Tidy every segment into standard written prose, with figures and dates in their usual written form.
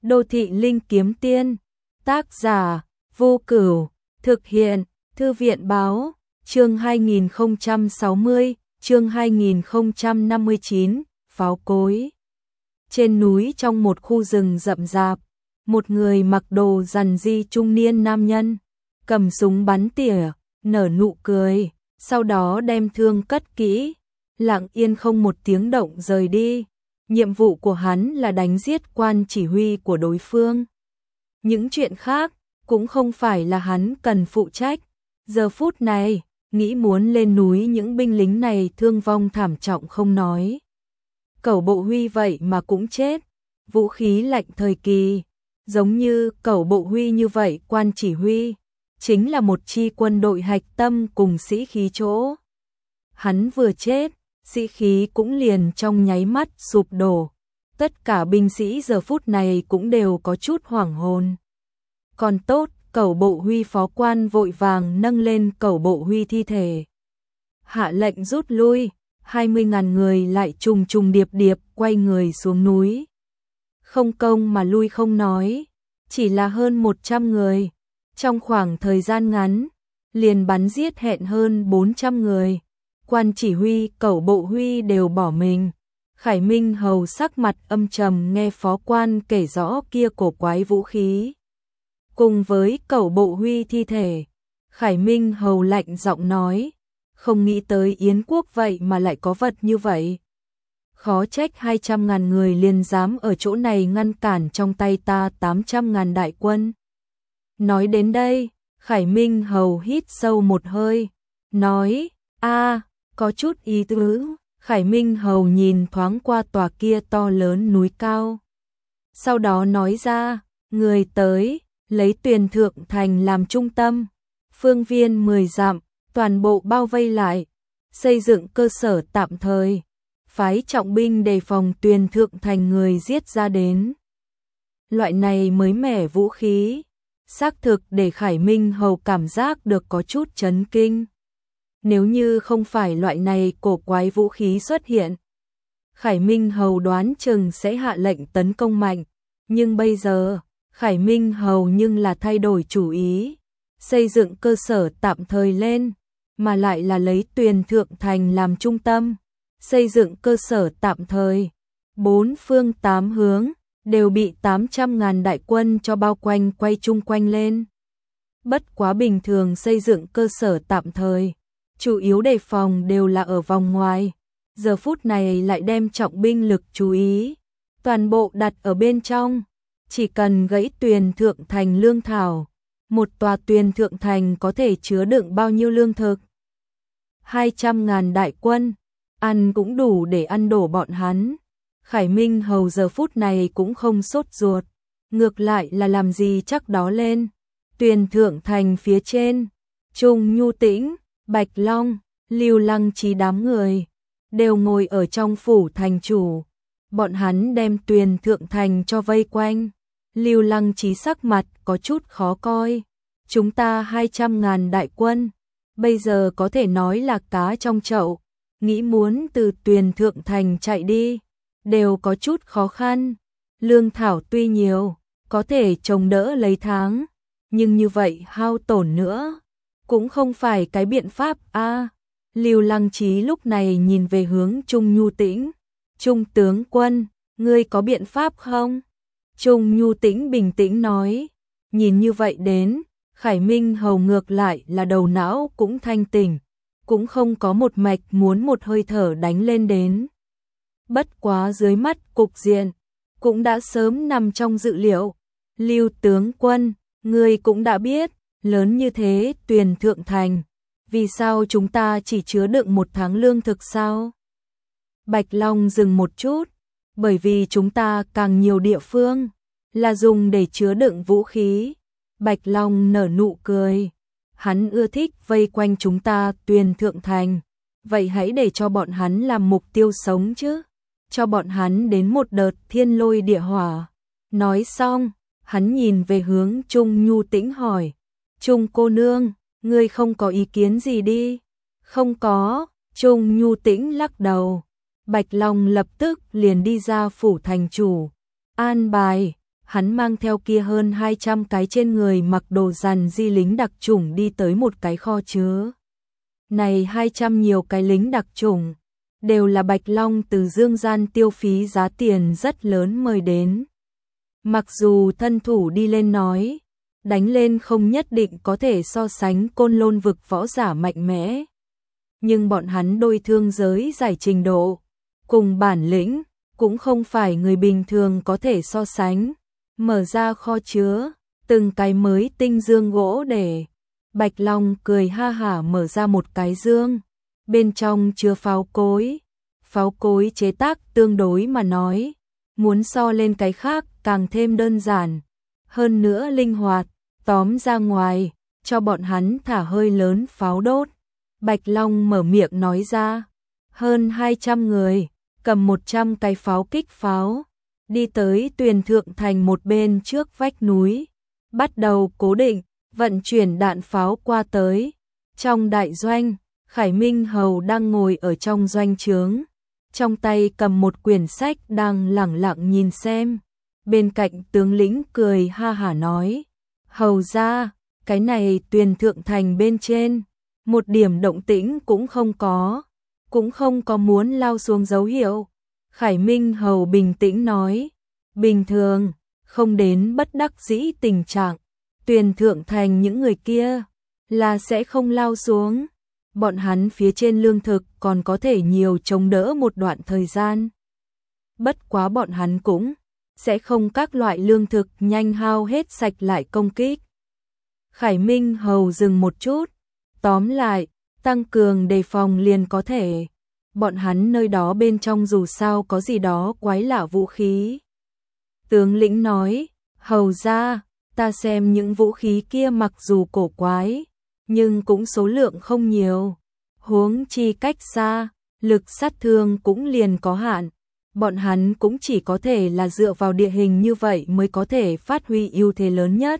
Đô thị linh kiếm tiên, tác giả, Vô Cửu, thực hiện, Thư viện báo, chương 2060, chương 2059, pháo cối. Trên núi trong một khu rừng rậm rạp, một người mặc đồ rằn ri trung niên nam nhân, cầm súng bắn tỉa, nở nụ cười, sau đó đem thương cất kỹ, lặng yên không một tiếng động rời đi. Nhiệm vụ của hắn là đánh giết quan chỉ huy của đối phương. Những chuyện khác cũng không phải là hắn cần phụ trách. Giờ phút này, nghĩ muốn lên núi những binh lính này thương vong thảm trọng không nói. Cẩu Bộ Huy vậy mà cũng chết. Vũ khí lạnh thời kỳ, giống như Cẩu Bộ Huy như vậy quan chỉ huy, chính là một chi quân đội hạch tâm cùng sĩ khí chỗ. Hắn vừa chết, sĩ khí cũng liền trong nháy mắt sụp đổ. Tất cả binh sĩ giờ phút này cũng đều có chút hoảng hồn. Còn tốt, Cẩu Bộ Huy phó quan vội vàng nâng lên Cẩu Bộ Huy thi thể. Hạ lệnh rút lui, 20.000 người lại trùng trùng điệp điệp quay người xuống núi. Không công mà lui không nói, chỉ là hơn 100 người. Trong khoảng thời gian ngắn, liền bắn giết hẹn hơn 400 người. Quan chỉ huy, Cẩu Bộ Huy đều bỏ mình. Khải Minh Hầu sắc mặt âm trầm nghe phó quan kể rõ kia cổ quái vũ khí. Cùng với Cẩu Bộ Huy thi thể, Khải Minh Hầu lạnh giọng nói, không nghĩ tới Yến quốc vậy mà lại có vật như vậy. Khó trách 200.000 người liền dám ở chỗ này ngăn cản trong tay ta 800.000 đại quân. Nói đến đây, Khải Minh Hầu hít sâu một hơi, nói, có chút ý tứ. Khải Minh Hầu nhìn thoáng qua tòa kia to lớn núi cao. Sau đó nói ra, người tới, lấy Tuyền Thượng Thành làm trung tâm, phương viên 10 dặm, toàn bộ bao vây lại, xây dựng cơ sở tạm thời, phái trọng binh đề phòng Tuyền Thượng Thành người giết ra đến. Loại này mới mẻ vũ khí, xác thực để Khải Minh Hầu cảm giác được có chút chấn kinh. Nếu như không phải loại này cổ quái vũ khí xuất hiện, Khải Minh Hầu đoán chừng sẽ hạ lệnh tấn công mạnh. Nhưng bây giờ, Khải Minh Hầu nhưng là thay đổi chủ ý, xây dựng cơ sở tạm thời lên, mà lại là lấy Tuyền Thượng Thành làm trung tâm, xây dựng cơ sở tạm thời. 4 phương 8 hướng, đều bị 800.000 đại quân cho bao quanh quay chung quanh lên. Bất quá bình thường xây dựng cơ sở tạm thời, chủ yếu đề phòng đều là ở vòng ngoài. Giờ phút này lại đem trọng binh lực chú ý, toàn bộ đặt ở bên trong. Chỉ cần gãy Tuyền Thượng Thành lương thảo, một tòa Tuyền Thượng Thành có thể chứa đựng bao nhiêu lương thực. 200.000 đại quân, ăn cũng đủ để ăn đổ bọn hắn. Khải Minh Hầu giờ phút này cũng không sốt ruột, ngược lại là làm gì chắc đó lên. Tuyền Thượng Thành phía trên, Trung Nhu Tĩnh, Bạch Long, Lưu Lăng Chí đám người đều ngồi ở trong phủ thành chủ. Bọn hắn đem Tuyền Thượng Thành cho vây quanh. Lưu Lăng Chí sắc mặt có chút khó coi. Chúng ta 200.000 đại quân, bây giờ có thể nói là cá trong chậu, nghĩ muốn từ Tuyền Thượng Thành chạy đi, đều có chút khó khăn. Lương thảo tuy nhiều, có thể chống đỡ lấy tháng, nhưng như vậy hao tổn nữa, cũng không phải cái biện pháp a. Lưu Lăng Chí lúc này nhìn về hướng Trung Nhu Tĩnh. Trung tướng quân, ngươi có biện pháp không? Trung Nhu Tĩnh bình tĩnh nói. Nhìn như vậy đến, Khải Minh Hầu ngược lại là đầu não cũng thanh tỉnh, cũng không có một mạch muốn một hơi thở đánh lên đến. Bất quá dưới mắt cục diện, cũng đã sớm nằm trong dự liệu. Lưu tướng quân, ngươi cũng đã biết, lớn như thế Tuyền Thượng Thành, vì sao chúng ta chỉ chứa đựng 1 tháng lương thực sao? Bạch Long dừng một chút, bởi vì chúng ta càng nhiều địa phương là dùng để chứa đựng vũ khí. Bạch Long nở nụ cười, hắn ưa thích vây quanh chúng ta Tuyền Thượng Thành, vậy hãy để cho bọn hắn làm mục tiêu sống chứ, cho bọn hắn đến một đợt thiên lôi địa hỏa. Nói xong, hắn nhìn về hướng Trung Nhu Tĩnh hỏi, Trung cô nương, ngươi không có ý kiến gì đi? Không có. Trung Nhu Tĩnh lắc đầu. Bạch Long lập tức liền đi ra phủ thành chủ, an bài hắn mang theo kia hơn 200 cái trên người mặc đồ rằn di lính đặc chủng đi tới một cái kho chứa. Này 200 nhiều cái lính đặc chủng, đều là Bạch Long từ dương gian tiêu phí giá tiền rất lớn mời đến. Mặc dù thân thủ đi lên nói, đánh lên không nhất định có thể so sánh Côn Lôn vực võ giả mạnh mẽ. Nhưng bọn hắn đôi thương giới giải trình độ, cùng bản lĩnh, cũng không phải người bình thường có thể so sánh. Mở ra kho chứa, từng cái mới tinh dương gỗ để. Bạch Long cười ha hả mở ra một cái dương, bên trong chứa pháo cối. Pháo cối chế tác tương đối mà nói, muốn so lên cái khác càng thêm đơn giản, hơn nữa linh hoạt, tóm ra ngoài, cho bọn hắn thả hơi lớn pháo đốt. Bạch Long mở miệng nói ra, hơn 200 người, cầm 100 cái pháo kích pháo, đi tới Tuyền Thượng Thành một bên trước vách núi, bắt đầu cố định, vận chuyển đạn pháo qua tới. Trong đại doanh, Khải Minh Hầu đang ngồi ở trong doanh trướng, trong tay cầm một quyển sách đang lẳng lặng nhìn xem. Bên cạnh tướng lĩnh cười ha hả nói, hầu ra, cái này Tuyền Thượng Thành bên trên, một điểm động tĩnh cũng không có muốn lao xuống dấu hiệu. Khải Minh Hầu bình tĩnh nói, bình thường, không đến bất đắc dĩ tình trạng, Tuyền Thượng Thành những người kia là sẽ không lao xuống. Bọn hắn phía trên lương thực còn có thể nhiều chống đỡ một đoạn thời gian. Bất quá bọn hắn cũng sẽ không các loại lương thực nhanh hao hết sạch lại công kích. Khải Minh Hầu dừng một chút, tóm lại, tăng cường đề phòng liền có thể. Bọn hắn nơi đó bên trong dù sao có gì đó quái lạ vũ khí. Tướng lĩnh nói, hầu ra, ta xem những vũ khí kia mặc dù cổ quái, nhưng cũng số lượng không nhiều. Huống chi cách xa, lực sát thương cũng liền có hạn. Bọn hắn cũng chỉ có thể là dựa vào địa hình như vậy mới có thể phát huy ưu thế lớn nhất.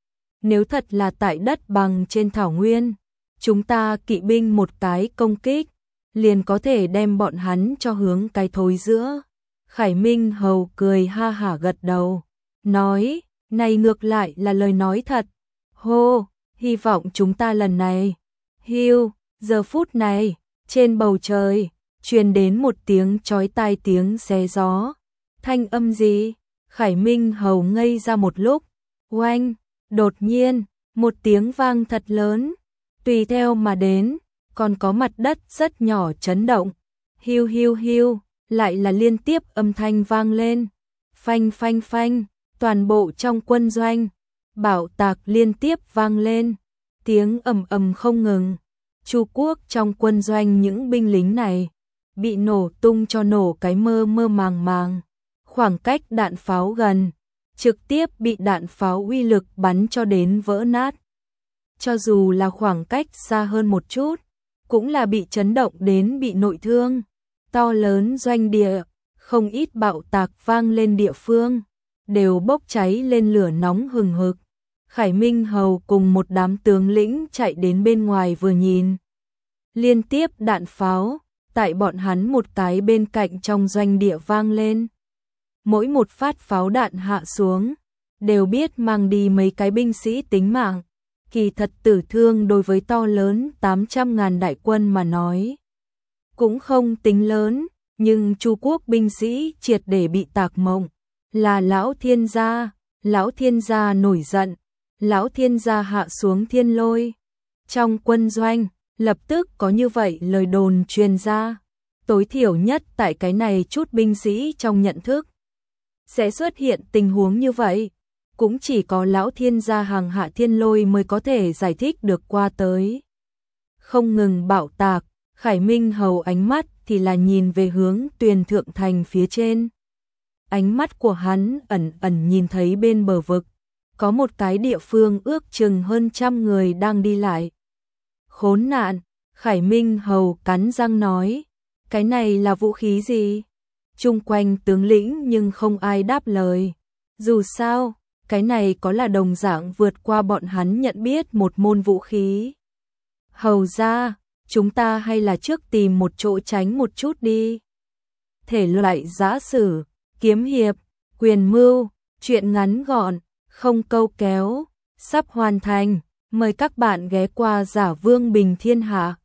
Nếu thật là tại đất bằng trên thảo nguyên, chúng ta kỵ binh một cái công kích, liền có thể đem bọn hắn cho hướng cái thối giữa. Khải Minh Hầu cười ha hả gật đầu, nói, này ngược lại là lời nói thật. Hô, hy vọng chúng ta lần này. Hiu, giờ phút này, trên bầu trời, truyền đến một tiếng chói tai tiếng xé gió. Thanh âm gì? Khải Minh Hầu ngây ra một lúc. Oanh, đột nhiên, một tiếng vang thật lớn, tùy theo mà đến, còn có mặt đất rất nhỏ chấn động. Hiu hiu hiu, lại là liên tiếp âm thanh vang lên. Phanh phanh phanh, toàn bộ trong quân doanh, bạo tạc liên tiếp vang lên, tiếng ầm ầm không ngừng. Chu Quốc trong quân doanh những binh lính này bị nổ tung cho nổ cái mơ mơ màng màng. Khoảng cách đạn pháo gần, trực tiếp bị đạn pháo uy lực bắn cho đến vỡ nát. Cho dù là khoảng cách xa hơn một chút, cũng là bị chấn động đến bị nội thương. To lớn doanh địa, không ít bạo tạc vang lên địa phương, đều bốc cháy lên lửa nóng hừng hực. Khải Minh Hầu cùng một đám tướng lĩnh chạy đến bên ngoài vừa nhìn. Liên tiếp đạn pháo, tại bọn hắn một cái bên cạnh trong doanh địa vang lên. Mỗi một phát pháo đạn hạ xuống, đều biết mang đi mấy cái binh sĩ tính mạng. Kỳ thật tử thương đối với to lớn 800.000 đại quân mà nói, cũng không tính lớn, nhưng Chu Quốc binh sĩ triệt để bị tạc mộng. Là Lão Thiên gia nổi giận, Lão Thiên gia hạ xuống thiên lôi. Trong quân doanh, lập tức có như vậy lời đồn truyền ra. Tối thiểu nhất tại cái này chút binh sĩ trong nhận thức sẽ xuất hiện tình huống như vậy. Cũng chỉ có Lão Thiên gia hàng hạ thiên lôi mới có thể giải thích được qua tới. Không ngừng bạo tạc, Khải Minh Hầu ánh mắt thì là nhìn về hướng Tuyền Thượng Thành phía trên. Ánh mắt của hắn ẩn ẩn nhìn thấy bên bờ vực, có một cái địa phương ước chừng hơn 100 người đang đi lại. Khốn nạn, Khải Minh Hầu cắn răng nói, cái này là vũ khí gì? Chung quanh tướng lĩnh nhưng không ai đáp lời. Dù sao, cái này có là đồng dạng vượt qua bọn hắn nhận biết một môn vũ khí. Hầu ra, chúng ta hay là trước tìm một chỗ tránh một chút đi. Thể loại giã sử, kiếm hiệp, quyền mưu, Chuyện ngắn gọn, không câu kéo, sắp hoàn thành. Mời các bạn ghé qua Giả Vương Bình Thiên Hạ.